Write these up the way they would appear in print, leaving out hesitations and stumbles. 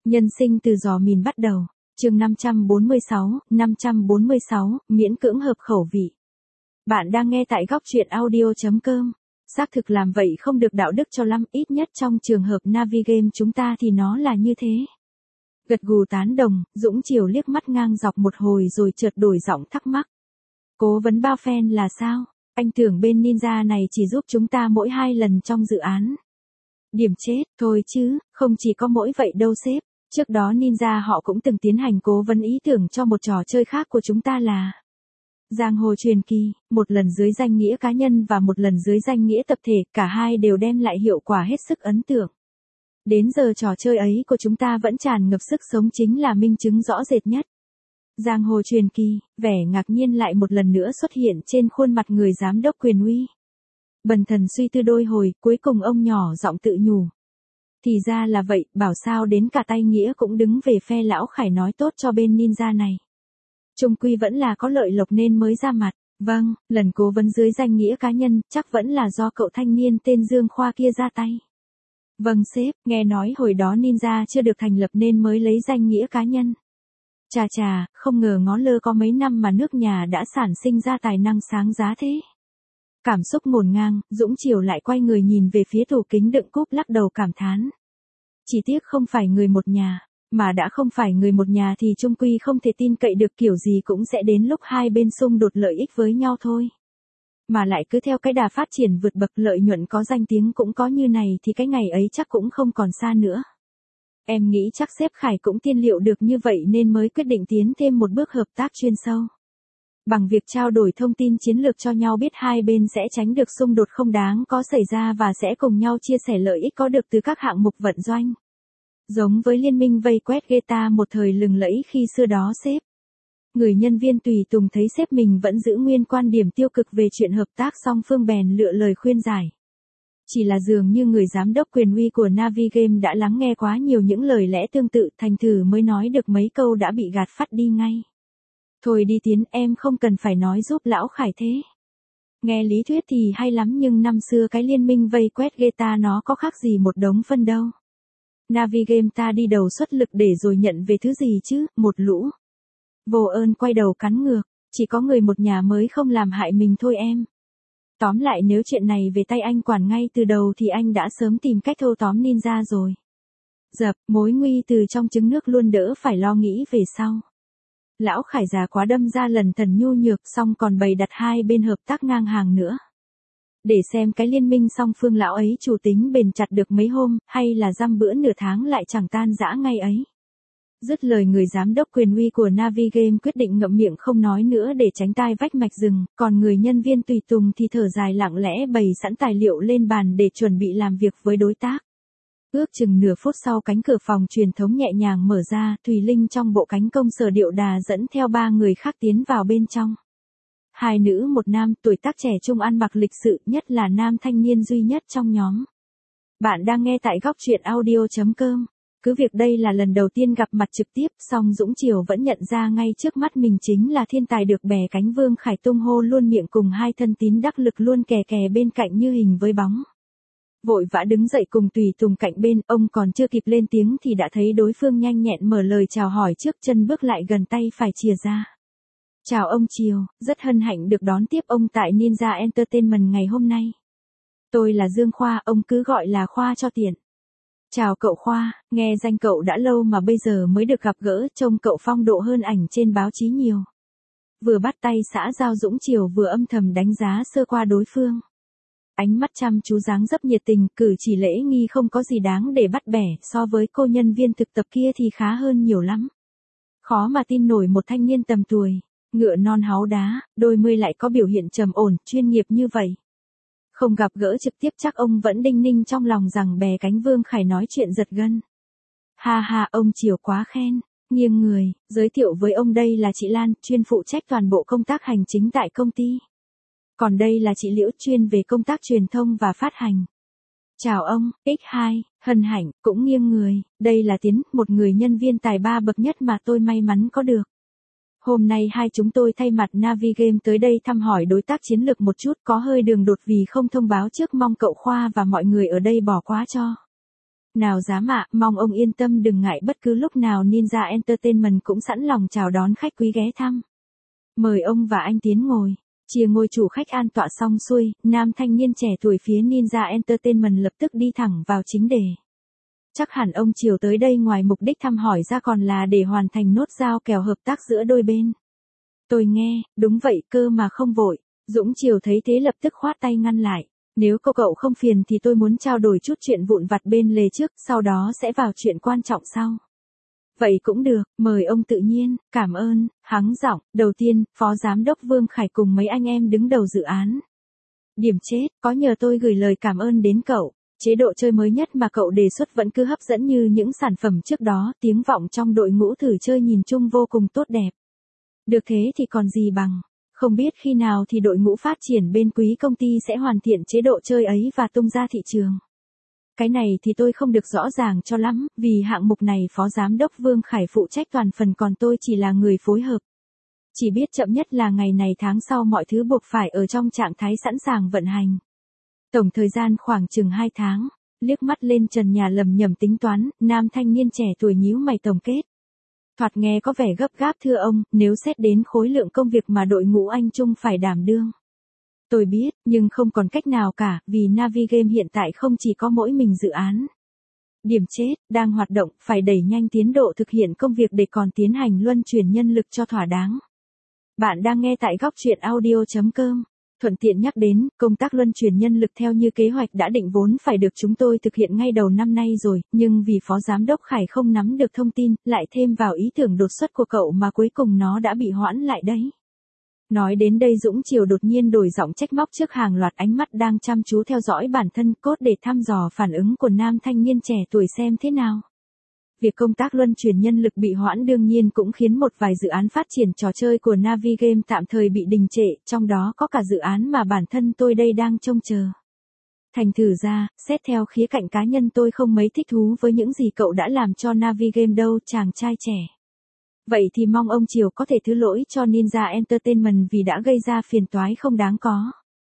Nhân sinh từ giò mìn bắt đầu. Chương 546, miễn cưỡng hợp khẩu vị. Bạn đang nghe tại góc truyện audio.com. Xác thực làm vậy không được đạo đức cho lắm, ít nhất trong trường hợp Navigame chúng ta thì nó là như thế. Gật gù tán đồng, Dũng Chiều liếc mắt ngang dọc một hồi rồi chợt đổi giọng thắc mắc. Cố vấn bao fan là sao? Anh tưởng bên Ninja này chỉ giúp chúng ta mỗi 2 lần trong dự án. Điểm chết, thôi chứ, không chỉ có mỗi vậy đâu sếp. Trước đó Ninja họ cũng từng tiến hành cố vấn ý tưởng cho một trò chơi khác của chúng ta là Giang Hồ Truyền Kỳ, một lần dưới danh nghĩa cá nhân và một lần dưới danh nghĩa tập thể, cả hai đều đem lại hiệu quả hết sức ấn tượng. Đến giờ trò chơi ấy của chúng ta vẫn tràn ngập sức sống chính là minh chứng rõ rệt nhất. Giang Hồ Truyền Kỳ, vẻ ngạc nhiên lại một lần nữa xuất hiện trên khuôn mặt người giám đốc Quyền Uy. Bần thần suy tư đôi hồi, cuối cùng ông nhỏ giọng tự nhủ. Thì ra là vậy, bảo sao đến cả tay nghĩa cũng đứng về phe lão Khải nói tốt cho bên Ninja này. Chung quy vẫn là có lợi lộc nên mới ra mặt. Vâng, lần cố vấn dưới danh nghĩa cá nhân, chắc vẫn là do cậu thanh niên tên Dương Khoa kia ra tay. Vâng sếp, nghe nói hồi đó Ninja chưa được thành lập nên mới lấy danh nghĩa cá nhân. Chà, không ngờ ngó lơ có mấy năm mà nước nhà đã sản sinh ra tài năng sáng giá thế. Cảm xúc ngổn ngang, Dũng Chiều lại quay người nhìn về phía tủ kính đựng cúp lắc đầu cảm thán. Chỉ tiếc không phải người một nhà, mà đã không phải người một nhà thì chung quy không thể tin cậy được, kiểu gì cũng sẽ đến lúc hai bên xung đột lợi ích với nhau thôi. Mà lại cứ theo cái đà phát triển vượt bậc, lợi nhuận có, danh tiếng cũng có như này thì cái ngày ấy chắc cũng không còn xa nữa. Em nghĩ chắc sếp Khải cũng tiên liệu được như vậy nên mới quyết định tiến thêm một bước hợp tác chuyên sâu. Bằng việc trao đổi thông tin chiến lược cho nhau, biết hai bên sẽ tránh được xung đột không đáng có xảy ra và sẽ cùng nhau chia sẻ lợi ích có được từ các hạng mục vận doanh. Giống với liên minh vây quét Geta một thời lừng lẫy khi xưa đó sếp. Người nhân viên tùy tùng thấy sếp mình vẫn giữ nguyên quan điểm tiêu cực về chuyện hợp tác, song phương bèn lựa lời khuyên giải. Chỉ là dường như người giám đốc Quyền Uy của Navigame đã lắng nghe quá nhiều những lời lẽ tương tự, thành thử mới nói được mấy câu đã bị gạt phắt đi ngay. Thôi đi Tiến, em không cần phải nói giúp lão Khải thế. Nghe lý thuyết thì hay lắm nhưng năm xưa cái liên minh vây quét Geta nó có khác gì một đống phân đâu. Navigame ta đi đầu xuất lực để rồi nhận về thứ gì chứ, một lũ. Vô ơn quay đầu cắn ngược, chỉ có người một nhà mới không làm hại mình thôi em. Tóm lại nếu chuyện này về tay anh quản ngay từ đầu thì anh đã sớm tìm cách thâu tóm Ninja rồi. Dập, mối nguy từ trong trứng nước luôn, đỡ phải lo nghĩ về sau. Lão Khải già quá đâm ra lần thần nhu nhược, xong còn bày đặt hai bên hợp tác ngang hàng nữa. Để xem cái liên minh song phương lão ấy chủ tính bền chặt được mấy hôm, hay là dăm bữa nửa tháng lại chẳng tan rã ngay ấy. Dứt lời, người giám đốc Quyền Uy của Navigame quyết định ngậm miệng không nói nữa để tránh tai vách mạch rừng, còn người nhân viên tùy tùng thì thở dài lặng lẽ bày sẵn tài liệu lên bàn để chuẩn bị làm việc với đối tác. Ước chừng nửa phút sau, cánh cửa phòng truyền thống nhẹ nhàng mở ra, Thùy Linh trong bộ cánh công sở điệu đà dẫn theo 3 người khác tiến vào bên trong. 2 nữ 1 nam, tuổi tác trẻ trung, ăn mặc lịch sự, nhất là nam thanh niên duy nhất trong nhóm. Bạn đang nghe tại góc truyện audio.com. Cứ việc đây là lần đầu tiên gặp mặt trực tiếp, song Dũng Chiều vẫn nhận ra ngay trước mắt mình chính là thiên tài được bè cánh Vương Khải tung hô luôn miệng cùng 2 thân tín đắc lực luôn kè bên cạnh như hình với bóng. Vội vã đứng dậy cùng tùy tùng cạnh bên, ông còn chưa kịp lên tiếng thì đã thấy đối phương nhanh nhẹn mở lời chào hỏi trước, chân bước lại gần, tay phải chìa ra. Chào ông Chiều, rất hân hạnh được đón tiếp ông tại Ninja Entertainment ngày hôm nay. Tôi là Dương Khoa, ông cứ gọi là Khoa cho tiện. Chào cậu Khoa, nghe danh cậu đã lâu mà bây giờ mới được gặp gỡ, trông cậu phong độ hơn ảnh trên báo chí nhiều. Vừa bắt tay xã giao, Dũng Chiều vừa âm thầm đánh giá sơ qua đối phương. Ánh mắt chăm chú, dáng dấp nhiệt tình, cử chỉ lễ nghi không có gì đáng để bắt bẻ, so với cô nhân viên thực tập kia thì khá hơn nhiều lắm. Khó mà tin nổi một thanh niên tầm tuổi, ngựa non háu đá, đôi mươi lại có biểu hiện trầm ổn, chuyên nghiệp như vậy. Không gặp gỡ trực tiếp chắc ông vẫn đinh ninh trong lòng rằng bè cánh Vương Khải nói chuyện giật gân. Ha, ông Chiều quá khen. Nghiêng người, giới thiệu với ông, đây là chị Lan, chuyên phụ trách toàn bộ công tác hành chính tại công ty. Còn đây là chị Liễu, chuyên về công tác truyền thông và phát hành. Chào ông, X2, hân hạnh, cũng nghiêng người, đây là Tiến, một người nhân viên tài ba bậc nhất mà tôi may mắn có được. Hôm nay hai chúng tôi thay mặt Navigame tới đây thăm hỏi đối tác chiến lược một chút, có hơi đường đột vì không thông báo trước, mong cậu Khoa và mọi người ở đây bỏ qua cho. Nào dám ạ, mong ông yên tâm đừng ngại bất cứ lúc nào Ninja Entertainment cũng sẵn lòng chào đón khách quý ghé thăm. Mời ông và anh tiến ngồi. Chia ngôi chủ khách an tọa xong xuôi, nam thanh niên trẻ tuổi phía Ninja Entertainment lập tức đi thẳng vào chính đề. Chắc hẳn ông Triều tới đây ngoài mục đích thăm hỏi ra còn là để hoàn thành nốt giao kèo hợp tác giữa đôi bên. Tôi nghe, đúng vậy cơ mà không vội. Dũng Triều thấy thế lập tức khoát tay ngăn lại. Nếu cậu không phiền thì tôi muốn trao đổi chút chuyện vụn vặt bên lề trước, sau đó sẽ vào chuyện quan trọng sau. Vậy cũng được, mời ông tự nhiên, cảm ơn, hắng giọng. Đầu tiên, Phó Giám đốc Vương Khải cùng mấy anh em đứng đầu dự án. Điểm chết, có nhờ tôi gửi lời cảm ơn đến cậu. Chế độ chơi mới nhất mà cậu đề xuất vẫn cứ hấp dẫn như những sản phẩm trước đó, tiếng vọng trong đội ngũ thử chơi nhìn chung vô cùng tốt đẹp. Được thế thì còn gì bằng. Không biết khi nào thì đội ngũ phát triển bên quý công ty sẽ hoàn thiện chế độ chơi ấy và tung ra thị trường. Cái này thì tôi không được rõ ràng cho lắm, vì hạng mục này Phó Giám đốc Vương Khải phụ trách toàn phần còn tôi chỉ là người phối hợp. Chỉ biết chậm nhất là ngày này tháng sau mọi thứ buộc phải ở trong trạng thái sẵn sàng vận hành. Tổng thời gian khoảng chừng 2 tháng, liếc mắt lên trần nhà lầm nhầm tính toán, nam thanh niên trẻ tuổi nhíu mày tổng kết. Thoạt nghe có vẻ gấp gáp thưa ông, nếu xét đến khối lượng công việc mà đội ngũ anh Trung phải đảm đương. Tôi biết, nhưng không còn cách nào cả, vì Navigame hiện tại không chỉ có mỗi mình dự án. Điểm chết, đang hoạt động, phải đẩy nhanh tiến độ thực hiện công việc để còn tiến hành luân chuyển nhân lực cho thỏa đáng. Bạn đang nghe tại góc truyện audio.com. Thuận tiện nhắc đến, công tác luân chuyển nhân lực theo như kế hoạch đã định vốn phải được chúng tôi thực hiện ngay đầu năm nay rồi, nhưng vì Phó Giám đốc Khải không nắm được thông tin, lại thêm vào ý tưởng đột xuất của cậu mà cuối cùng nó đã bị hoãn lại đấy. Nói đến đây Dũng Triều đột nhiên đổi giọng trách móc trước hàng loạt ánh mắt đang chăm chú theo dõi bản thân cốt để thăm dò phản ứng của nam thanh niên trẻ tuổi xem thế nào. Việc công tác luân chuyển nhân lực bị hoãn đương nhiên cũng khiến một vài dự án phát triển trò chơi của Navigame tạm thời bị đình trệ, trong đó có cả dự án mà bản thân tôi đây đang trông chờ. Thành thử ra, xét theo khía cạnh cá nhân tôi không mấy thích thú với những gì cậu đã làm cho Navigame đâu chàng trai trẻ. Vậy thì mong ông Triều có thể thứ lỗi cho Ninja Entertainment vì đã gây ra phiền toái không đáng có.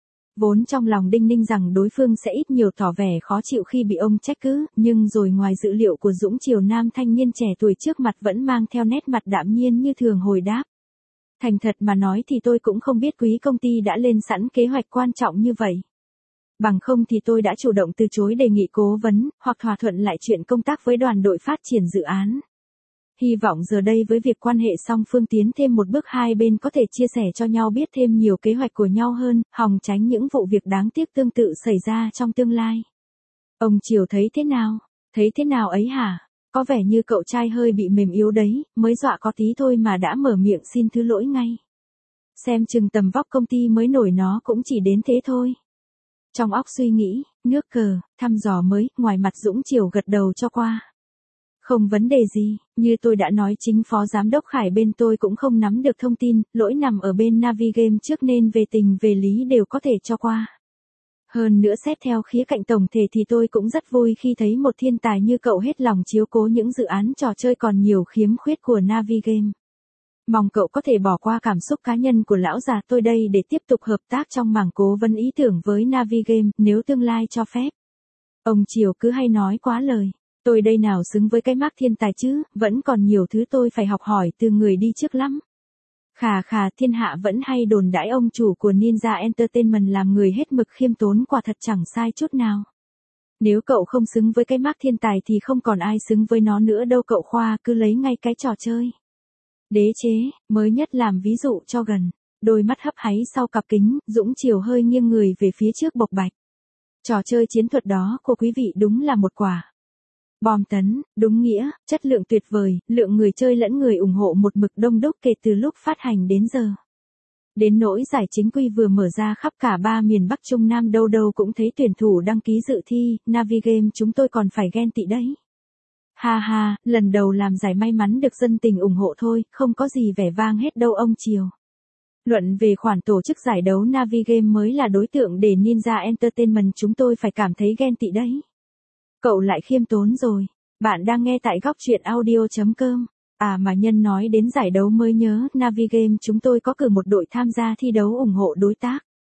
Vốn trong lòng đinh ninh rằng đối phương sẽ ít nhiều tỏ vẻ khó chịu khi bị ông trách cứ, nhưng rồi ngoài dự liệu của Dũng Triều nam thanh niên trẻ tuổi trước mặt vẫn mang theo nét mặt đạm nhiên như thường hồi đáp. Thành thật mà nói thì tôi cũng không biết quý công ty đã lên sẵn kế hoạch quan trọng như vậy. Bằng không thì tôi đã chủ động từ chối đề nghị cố vấn, hoặc thỏa thuận lại chuyện công tác với đoàn đội phát triển dự án. Hy vọng giờ đây với việc quan hệ song phương tiến thêm một bước hai bên có thể chia sẻ cho nhau biết thêm nhiều kế hoạch của nhau hơn, hòng tránh những vụ việc đáng tiếc tương tự xảy ra trong tương lai. Ông Triều thấy thế nào? Thấy thế nào ấy hả? Có vẻ như cậu trai hơi bị mềm yếu đấy, mới dọa có tí thôi mà đã mở miệng xin thứ lỗi ngay. Xem chừng tầm vóc công ty mới nổi nó cũng chỉ đến thế thôi. Trong óc suy nghĩ, nước cờ, thăm dò mới, ngoài mặt Dũng Triều gật đầu cho qua. Không vấn đề gì, như tôi đã nói chính Phó Giám đốc Khải bên tôi cũng không nắm được thông tin, lỗi nằm ở bên Navigame trước nên về tình về lý đều có thể cho qua. Hơn nữa xét theo khía cạnh tổng thể thì tôi cũng rất vui khi thấy một thiên tài như cậu hết lòng chiếu cố những dự án trò chơi còn nhiều khiếm khuyết của Navigame. Mong cậu có thể bỏ qua cảm xúc cá nhân của lão già tôi đây để tiếp tục hợp tác trong mảng cố vấn ý tưởng với Navigame nếu tương lai cho phép. Ông Triều cứ hay nói quá lời. Tôi đây nào xứng với cái mác thiên tài chứ, vẫn còn nhiều thứ tôi phải học hỏi từ người đi trước lắm. Khà thiên hạ vẫn hay đồn đãi ông chủ của Ninja Entertainment làm người hết mực khiêm tốn quả thật chẳng sai chút nào. Nếu cậu không xứng với cái mác thiên tài thì không còn ai xứng với nó nữa đâu cậu Khoa, cứ lấy ngay cái trò chơi. Đế chế, mới nhất làm ví dụ cho gần. Đôi mắt hấp háy sau cặp kính, Dũng Triều hơi nghiêng người về phía trước bộc bạch. Trò chơi chiến thuật đó của quý vị đúng là một quả bom tấn, đúng nghĩa, chất lượng tuyệt vời, lượng người chơi lẫn người ủng hộ một mực đông đúc kể từ lúc phát hành đến giờ. Đến nỗi giải chính quy vừa mở ra khắp cả 3 miền Bắc Trung Nam đâu đâu cũng thấy tuyển thủ đăng ký dự thi, Navigame chúng tôi còn phải ghen tị đấy. Ha ha, lần đầu làm giải may mắn được dân tình ủng hộ thôi, không có gì vẻ vang hết đâu ông Triều. Luận về khoản tổ chức giải đấu Navigame mới là đối tượng để Ninja Entertainment chúng tôi phải cảm thấy ghen tị đấy. Cậu lại khiêm tốn rồi. Bạn đang nghe tại góc truyện audio.com. À mà nhân nói đến giải đấu mới nhớ, Navigame chúng tôi có cử một đội tham gia thi đấu ủng hộ đối tác.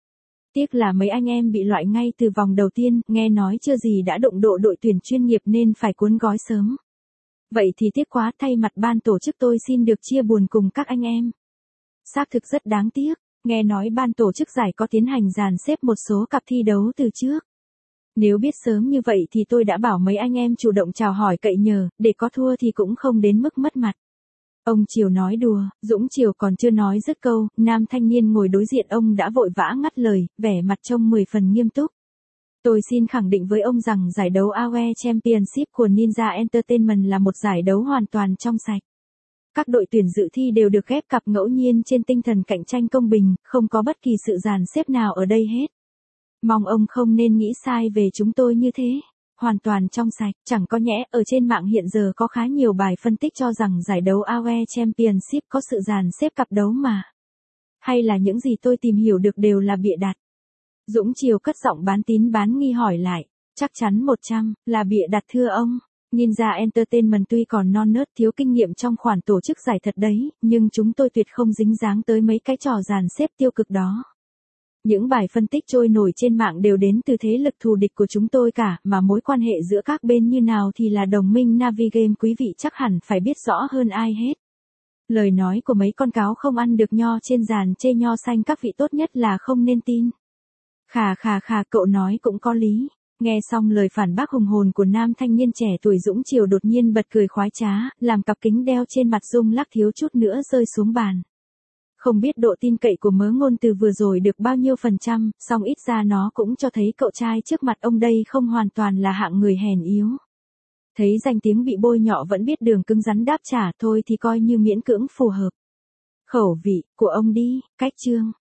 Tiếc là mấy anh em bị loại ngay từ vòng đầu tiên, nghe nói chưa gì đã đụng độ đội tuyển chuyên nghiệp nên phải cuốn gói sớm. Vậy thì tiếc quá, thay mặt ban tổ chức tôi xin được chia buồn cùng các anh em. Xác thực rất đáng tiếc, nghe nói ban tổ chức giải có tiến hành dàn xếp một số cặp thi đấu từ trước. Nếu biết sớm như vậy thì tôi đã bảo mấy anh em chủ động chào hỏi cậy nhờ, để có thua thì cũng không đến mức mất mặt. Ông Triều nói đùa, Dũng Triều còn chưa nói dứt câu, nam thanh niên ngồi đối diện ông đã vội vã ngắt lời, vẻ mặt trông 10 phần nghiêm túc. Tôi xin khẳng định với ông rằng giải đấu AOE Championship của Ninja Entertainment là một giải đấu hoàn toàn trong sạch. Các đội tuyển dự thi đều được ghép cặp ngẫu nhiên trên tinh thần cạnh tranh công bình, không có bất kỳ sự dàn xếp nào ở đây hết. Mong ông không nên nghĩ sai về chúng tôi như thế. Hoàn toàn trong sạch, chẳng có nhẽ ở trên mạng hiện giờ có khá nhiều bài phân tích cho rằng giải đấu AOE Championship có sự dàn xếp cặp đấu mà. Hay là những gì tôi tìm hiểu được đều là bịa đặt? Dũng Triều cất giọng bán tín bán nghi hỏi lại, chắc chắn 100 là bịa đặt thưa ông. Ninja Entertainment tuy còn non nớt thiếu kinh nghiệm trong khoản tổ chức giải thật đấy, nhưng chúng tôi tuyệt không dính dáng tới mấy cái trò dàn xếp tiêu cực đó. Những bài phân tích trôi nổi trên mạng đều đến từ thế lực thù địch của chúng tôi cả, mà mối quan hệ giữa các bên như nào thì là đồng minh Navigame quý vị chắc hẳn phải biết rõ hơn ai hết. Lời nói của mấy con cáo không ăn được nho trên giàn chê nho xanh các vị tốt nhất là không nên tin. Khà, cậu nói cũng có lý. Nghe xong lời phản bác hùng hồn của nam thanh niên trẻ tuổi Dũng Triều đột nhiên bật cười khoái trá, làm cặp kính đeo trên mặt rung lắc thiếu chút nữa rơi xuống bàn. Không biết độ tin cậy của mớ ngôn từ vừa rồi được bao nhiêu %, song ít ra nó cũng cho thấy cậu trai trước mặt ông đây không hoàn toàn là hạng người hèn yếu. Thấy danh tiếng bị bôi nhọ vẫn biết đường cứng rắn đáp trả thôi thì coi như miễn cưỡng phù hợp. Khẩu vị của ông đi, cách chương.